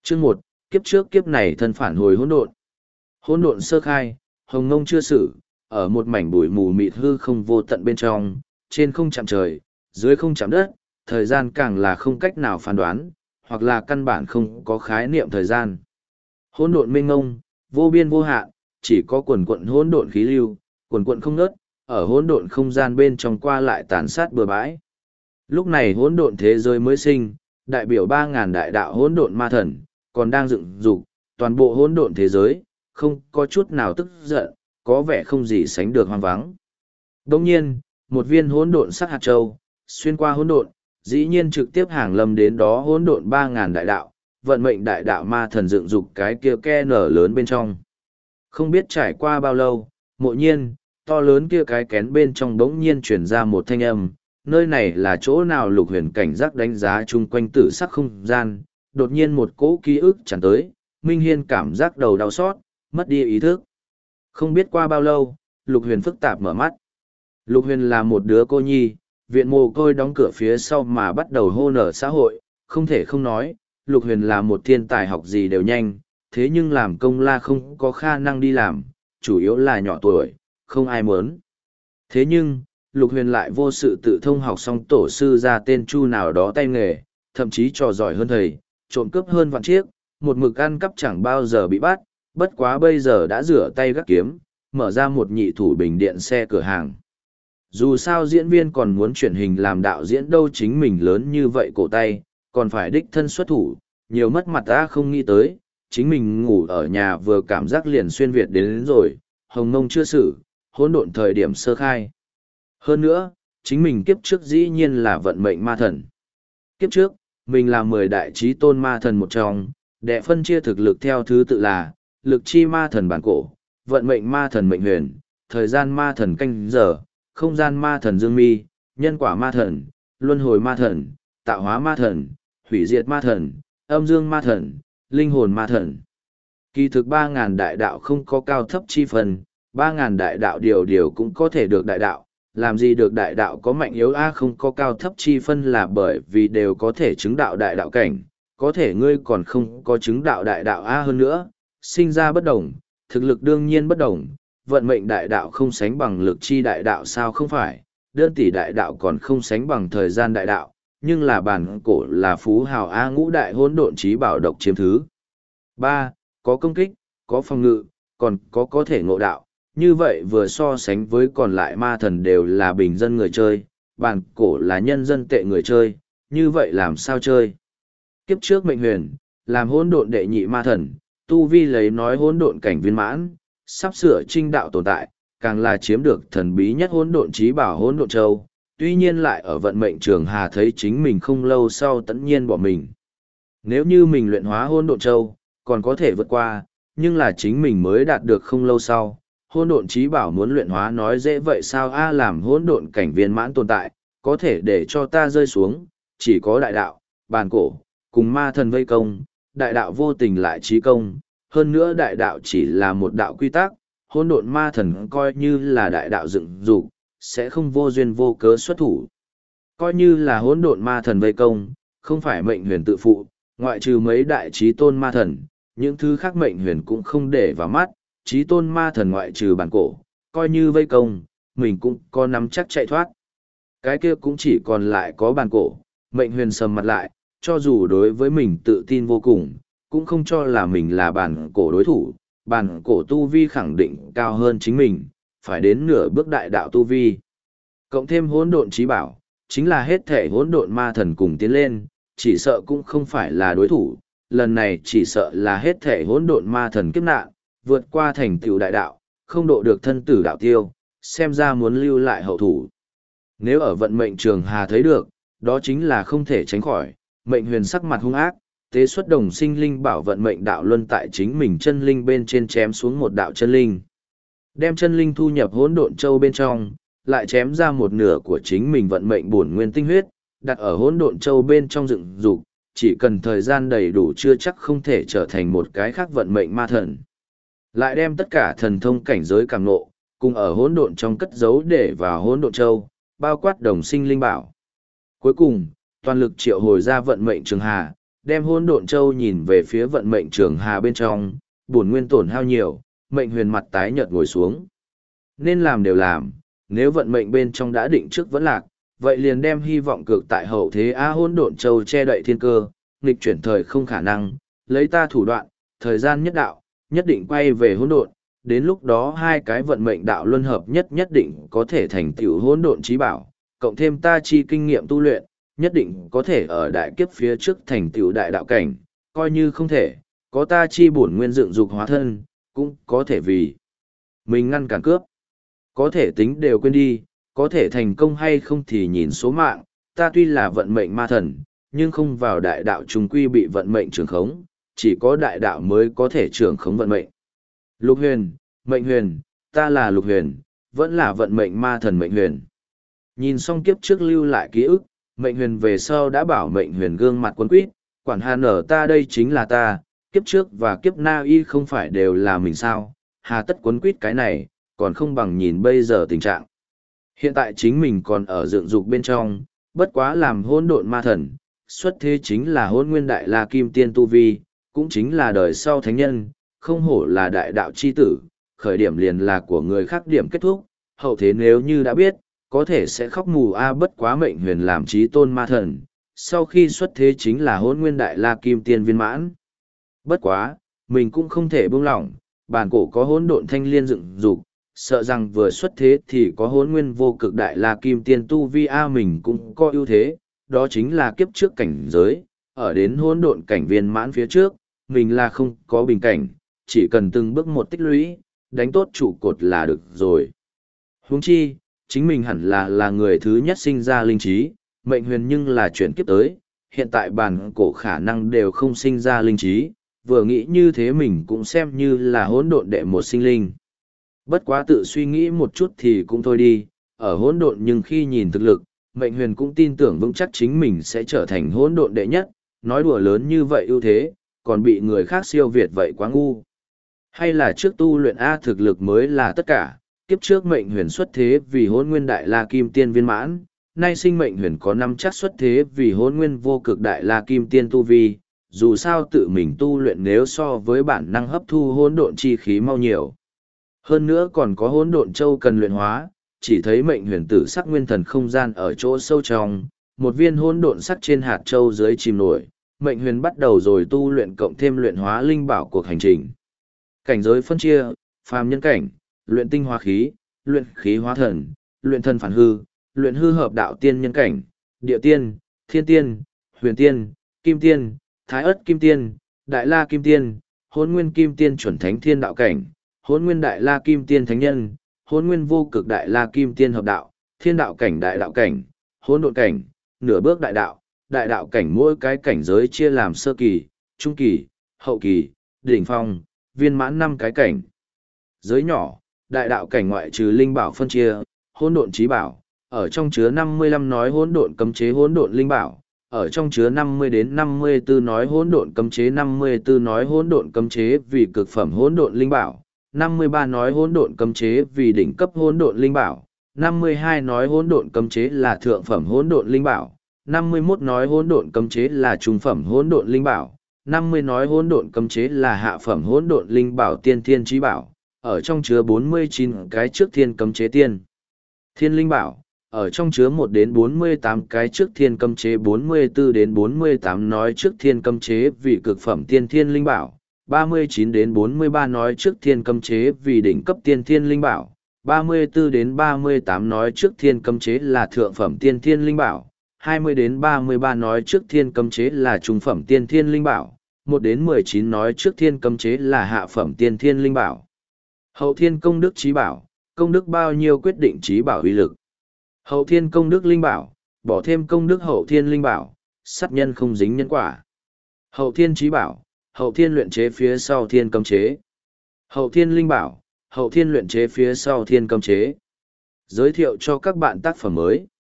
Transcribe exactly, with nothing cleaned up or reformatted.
Chương một, kiếp trước kiếp này thân phản hồi hỗn độn. Hỗn độn sơ khai, hồng ngông chưa xử, ở một mảnh bụi mù mịt hư không vô tận bên trong, trên không chạm trời, dưới không chạm đất, thời gian càng là không cách nào phán đoán, hoặc là căn bản không có khái niệm thời gian. Hỗn độn mênh mông, vô biên vô hạn, chỉ có quần quận hỗn độn khí lưu, quần quận không ngớt, ở hỗn độn không gian bên trong qua lại tàn sát bừa bãi. Lúc này hỗn độn thế giới mới sinh, đại biểu ba ngàn đại đạo hỗn độn ma thần, còn đang dựng dục, toàn bộ hỗn độn thế giới, không có chút nào tức giận, có vẻ không gì sánh được hoang vắng. Đồng nhiên, một viên hỗn độn sắc hạt châu, xuyên qua hỗn độn, dĩ nhiên trực tiếp hàng lâm đến đó hỗn độn ba ngàn đại đạo, vận mệnh đại đạo ma thần dựng dục cái kia ke nở lớn bên trong. Không biết trải qua bao lâu, mộ nhiên, to lớn kia cái kén bên trong đống nhiên chuyển ra một thanh âm, nơi này là chỗ nào? Lục Huyền cảnh giác đánh giá chung quanh tử sắc không gian, đột nhiên một cỗ ký ức tràn tới, Minh Hiên cảm giác đầu đau xót, mất đi ý thức. Không biết qua bao lâu, Lục Huyền phức tạp mở mắt. Lục Huyền là một đứa cô nhi, viện mồ côi đóng cửa phía sau mà bắt đầu hô nở xã hội, không thể không nói, Lục Huyền là một thiên tài, học gì đều nhanh, thế nhưng làm công la không có khả năng đi làm, chủ yếu là nhỏ tuổi, không ai muốn. Thế nhưng, Lục Huyền lại vô sự tự thông học xong tổ sư ra tên Chu nào đó tay nghề, thậm chí trò giỏi hơn thầy, trộm cướp hơn vạn chiếc, một mực ăn cắp chẳng bao giờ bị bắt, bất quá bây giờ đã rửa tay gác kiếm, mở ra một nhị thủ bình điện xe cửa hàng. Dù sao diễn viên còn muốn chuyển hình làm đạo diễn đâu, chính mình lớn như vậy cổ tay, còn phải đích thân xuất thủ, nhiều mất mặt ta không nghĩ tới, chính mình ngủ ở nhà vừa cảm giác liền xuyên Việt đến, đến rồi, hồng mông chưa xử, hỗn độn thời điểm sơ khai. Hơn nữa, chính mình kiếp trước dĩ nhiên là vận mệnh ma thần. Kiếp trước, mình là mười đại trí tôn ma thần một trong, đệ phân chia thực lực theo thứ tự là, lực chi ma thần bản cổ, vận mệnh ma thần mệnh huyền, thời gian ma thần canh giờ, không gian ma thần dương mi, nhân quả ma thần, luân hồi ma thần, tạo hóa ma thần, hủy diệt ma thần, âm dương ma thần, linh hồn ma thần. Kỳ thực ba ngàn đại đạo không có cao thấp chi phần, ba ngàn đại đạo điều điều cũng có thể được đại đạo, làm gì được đại đạo có mạnh yếu a không có cao thấp chi phân là bởi vì đều có thể chứng đạo đại đạo cảnh, có thể ngươi còn không có chứng đạo đại đạo a hơn nữa, sinh ra bất đồng, thực lực đương nhiên bất đồng, vận mệnh đại đạo không sánh bằng lực chi đại đạo sao không phải, đơn tỷ đại đạo còn không sánh bằng thời gian đại đạo, nhưng là bản cổ là phú hào a ngũ đại hỗn độn trí bảo độc chiếm thứ. ba Có công kích, có phòng ngự, còn có có thể ngộ đạo, như vậy vừa so sánh với còn lại ma thần đều là bình dân người chơi, bản cổ là nhân dân tệ người chơi, như vậy làm sao chơi? Kiếp trước mệnh huyền, làm hỗn độn đệ nhị ma thần, tu vi lấy nói hỗn độn cảnh viên mãn, sắp sửa trinh đạo tồn tại, càng là chiếm được thần bí nhất hỗn độn trí bảo hỗn độn châu, tuy nhiên lại ở vận mệnh trường hà thấy chính mình không lâu sau tất nhiên bỏ mình. Nếu như mình luyện hóa hỗn độn châu, còn có thể vượt qua, nhưng là chính mình mới đạt được không lâu sau, hỗn độn trí bảo muốn luyện hóa nói dễ vậy sao a làm hỗn độn cảnh viên mãn tồn tại, có thể để cho ta rơi xuống, chỉ có đại đạo, bàn cổ, cùng ma thần vây công, đại đạo vô tình lại trí công, hơn nữa đại đạo chỉ là một đạo quy tắc, hỗn độn ma thần coi như là đại đạo dựng dục, sẽ không vô duyên vô cớ xuất thủ. Coi như là hỗn độn ma thần vây công, không phải mệnh huyền tự phụ, ngoại trừ mấy đại trí tôn ma thần, những thứ khác mệnh huyền cũng không để vào mắt, trí tôn ma thần ngoại trừ bản cổ, coi như vây công, mình cũng có nắm chắc chạy thoát. Cái kia cũng chỉ còn lại có bản cổ, mệnh huyền sầm mặt lại, cho dù đối với mình tự tin vô cùng, cũng không cho là mình là bản cổ đối thủ, bản cổ tu vi khẳng định cao hơn chính mình, phải đến nửa bước đại đạo tu vi. Cộng thêm hỗn độn trí bảo, chính là hết thể hỗn độn ma thần cùng tiến lên, chỉ sợ cũng không phải là đối thủ, lần này chỉ sợ là hết thể hỗn độn ma thần kiếp nạn, vượt qua thành tựu đại đạo, không độ được thân tử đạo tiêu, xem ra muốn lưu lại hậu thủ. Nếu ở vận mệnh trường hà thấy được, đó chính là không thể tránh khỏi, mệnh huyền sắc mặt hung ác, tế xuất đồng sinh linh bảo vận mệnh đạo luân tại chính mình chân linh bên trên chém xuống một đạo chân linh. Đem chân linh thu nhập hỗn độn châu bên trong, lại chém ra một nửa của chính mình vận mệnh bổn nguyên tinh huyết, đặt ở hỗn độn châu bên trong dựng dục, chỉ cần thời gian đầy đủ chưa chắc không thể trở thành một cái khác vận mệnh ma thần. Lại đem tất cả thần thông cảnh giới càng nộ, cùng ở hỗn độn trong cất giấu để vào hỗn độn châu, bao quát đồng sinh linh bảo. Cuối cùng, toàn lực triệu hồi ra vận mệnh trường hà, đem hỗn độn châu nhìn về phía vận mệnh trường hà bên trong, bổn nguyên tổn hao nhiều, mệnh huyền mặt tái nhợt ngồi xuống. Nên làm đều làm, nếu vận mệnh bên trong đã định trước vẫn lạc, vậy liền đem hy vọng cược tại hậu thế a hỗn độn châu che đậy thiên cơ, nghịch chuyển thời không khả năng, lấy ta thủ đoạn, thời gian nhất đạo, nhất định quay về hỗn độn, đến lúc đó hai cái vận mệnh đạo luân hợp nhất nhất định có thể thành tựu hỗn độn chí bảo, cộng thêm ta chi kinh nghiệm tu luyện, nhất định có thể ở đại kiếp phía trước thành tựu đại đạo cảnh, coi như không thể, có ta chi bổn nguyên dựng dục hóa thân, cũng có thể vì mình ngăn cản cướp. Có thể tính đều quên đi, có thể thành công hay không thì nhìn số mạng, ta tuy là vận mệnh ma thần, nhưng không vào đại đạo trùng quy bị vận mệnh trường khống, chỉ có đại đạo mới có thể trường khống vận mệnh. Lục huyền, mệnh huyền, ta là lục huyền, vẫn là vận mệnh ma thần mệnh huyền. Nhìn xong kiếp trước lưu lại ký ức, mệnh huyền về sau đã bảo mệnh huyền gương mặt quấn quýt, quản hà nở ta đây chính là ta, kiếp trước và kiếp na y không phải đều là mình sao, hà tất quấn quýt cái này, còn không bằng nhìn bây giờ tình trạng. Hiện tại chính mình còn ở dựng dục bên trong, bất quá làm hỗn độn ma thần, xuất thế chính là hỗn nguyên đại la kim tiên tu vi, cũng chính là đời sau thánh nhân, không hổ là đại đạo chi tử, khởi điểm liền là của người khác điểm kết thúc, hậu thế nếu như đã biết, có thể sẽ khóc mù a bất quá mệnh huyền làm trí tôn ma thần, sau khi xuất thế chính là hỗn nguyên đại la kim tiên viên mãn. Bất quá, mình cũng không thể buông lỏng, bản cổ có hỗn độn thanh liên dựng dục, sợ rằng vừa xuất thế thì có hỗn nguyên vô cực đại la kim tiên tu vi a mình cũng có ưu thế, đó chính là kiếp trước cảnh giới, ở đến hỗn độn cảnh viên mãn phía trước, mình là không có bình cảnh, chỉ cần từng bước một tích lũy, đánh tốt trụ cột là được rồi. Huống chi, chính mình hẳn là là người thứ nhất sinh ra linh trí, mệnh huyền nhưng là chuyển kiếp tới, hiện tại bản cổ khả năng đều không sinh ra linh trí, vừa nghĩ như thế mình cũng xem như là hỗn độn đệ một sinh linh. Bất quá tự suy nghĩ một chút thì cũng thôi đi, ở hỗn độn nhưng khi nhìn thực lực, mệnh huyền cũng tin tưởng vững chắc chính mình sẽ trở thành hỗn độn đệ nhất, nói đùa lớn như vậy ưu thế, còn bị người khác siêu việt vậy quá ngu. Hay là trước tu luyện A thực lực mới là tất cả, kiếp trước mệnh huyền xuất thế vì hỗn nguyên đại la kim tiên viên mãn, nay sinh mệnh huyền có năm chắc xuất thế vì hỗn nguyên vô cực đại la kim tiên tu vi, dù sao tự mình tu luyện nếu so với bản năng hấp thu hỗn độn chi khí mau nhiều. Hơn nữa còn có hỗn độn châu cần luyện hóa, chỉ thấy mệnh huyền tử sắc nguyên thần không gian ở chỗ sâu trong, một viên hỗn độn sắc trên hạt châu dưới chìm nổi, mệnh huyền bắt đầu rồi tu luyện cộng thêm luyện hóa linh bảo cuộc hành trình. Cảnh giới phân chia, phàm nhân cảnh, luyện tinh hóa khí, luyện khí hóa thần, luyện thần phản hư, luyện hư hợp đạo tiên nhân cảnh, địa tiên, thiên tiên, huyền tiên, kim tiên, thái ất kim tiên, đại la kim tiên, hỗn nguyên kim tiên chuẩn thánh thiên đạo cảnh, hỗn nguyên đại la kim tiên thánh nhân, hỗn nguyên vô cực đại la kim tiên hợp đạo, thiên đạo cảnh đại đạo cảnh, hỗn độn cảnh, nửa bước đại đạo, đại đạo cảnh mỗi cái cảnh giới chia làm sơ kỳ, trung kỳ, hậu kỳ, đỉnh phong, viên mãn năm cái cảnh. Giới nhỏ, đại đạo cảnh ngoại trừ linh bảo phân chia, hỗn độn chí bảo, ở trong chứa năm mươi lăm nói hỗn độn cấm chế hỗn độn linh bảo, ở trong chứa năm mươi đến năm mươi tư nói hỗn độn cấm chế năm mươi tư nói hỗn độn cấm chế vì cực phẩm hỗn độn linh bảo, năm mươi ba nói hỗn độn cấm chế vì đỉnh cấp hỗn độn linh bảo, năm mươi hai nói hỗn độn cấm chế là thượng phẩm hỗn độn linh bảo, năm mươi mốt nói hỗn độn cấm chế là trung phẩm hỗn độn linh bảo, năm mươi nói hỗn độn cấm chế là hạ phẩm hỗn độn linh bảo tiên thiên chí bảo, ở trong chứa bốn mươi chín cái trước thiên cấm chế tiên thiên linh bảo, ở trong chứa một đến bốn mươi tám cái trước thiên cấm chế bốn mươi tư đến bốn mươi tám nói trước thiên cấm chế vì cực phẩm tiên thiên linh bảo, ba mươi chín đến bốn mươi ba nói trước thiên cấm chế vì đỉnh cấp tiên thiên linh bảo, ba mươi tư đến ba mươi tám nói trước thiên cấm chế là thượng phẩm tiên thiên linh bảo, hai mươi đến ba mươi ba nói trước thiên cấm chế là trung phẩm tiên thiên linh bảo, một đến mười chín nói trước thiên cấm chế là hạ phẩm tiên thiên linh bảo. Hậu thiên công đức chí bảo, công đức bao nhiêu quyết định chí bảo uy lực. Hậu thiên công đức linh bảo, bỏ thêm công đức hậu thiên linh bảo, sát nhân không dính nhân quả. Hậu thiên chí bảo, hậu thiên luyện chế phía sau thiên cấm chế. Hậu thiên linh bảo, hậu thiên luyện chế phía sau thiên cấm chế. Giới thiệu cho các bạn tác phẩm mới.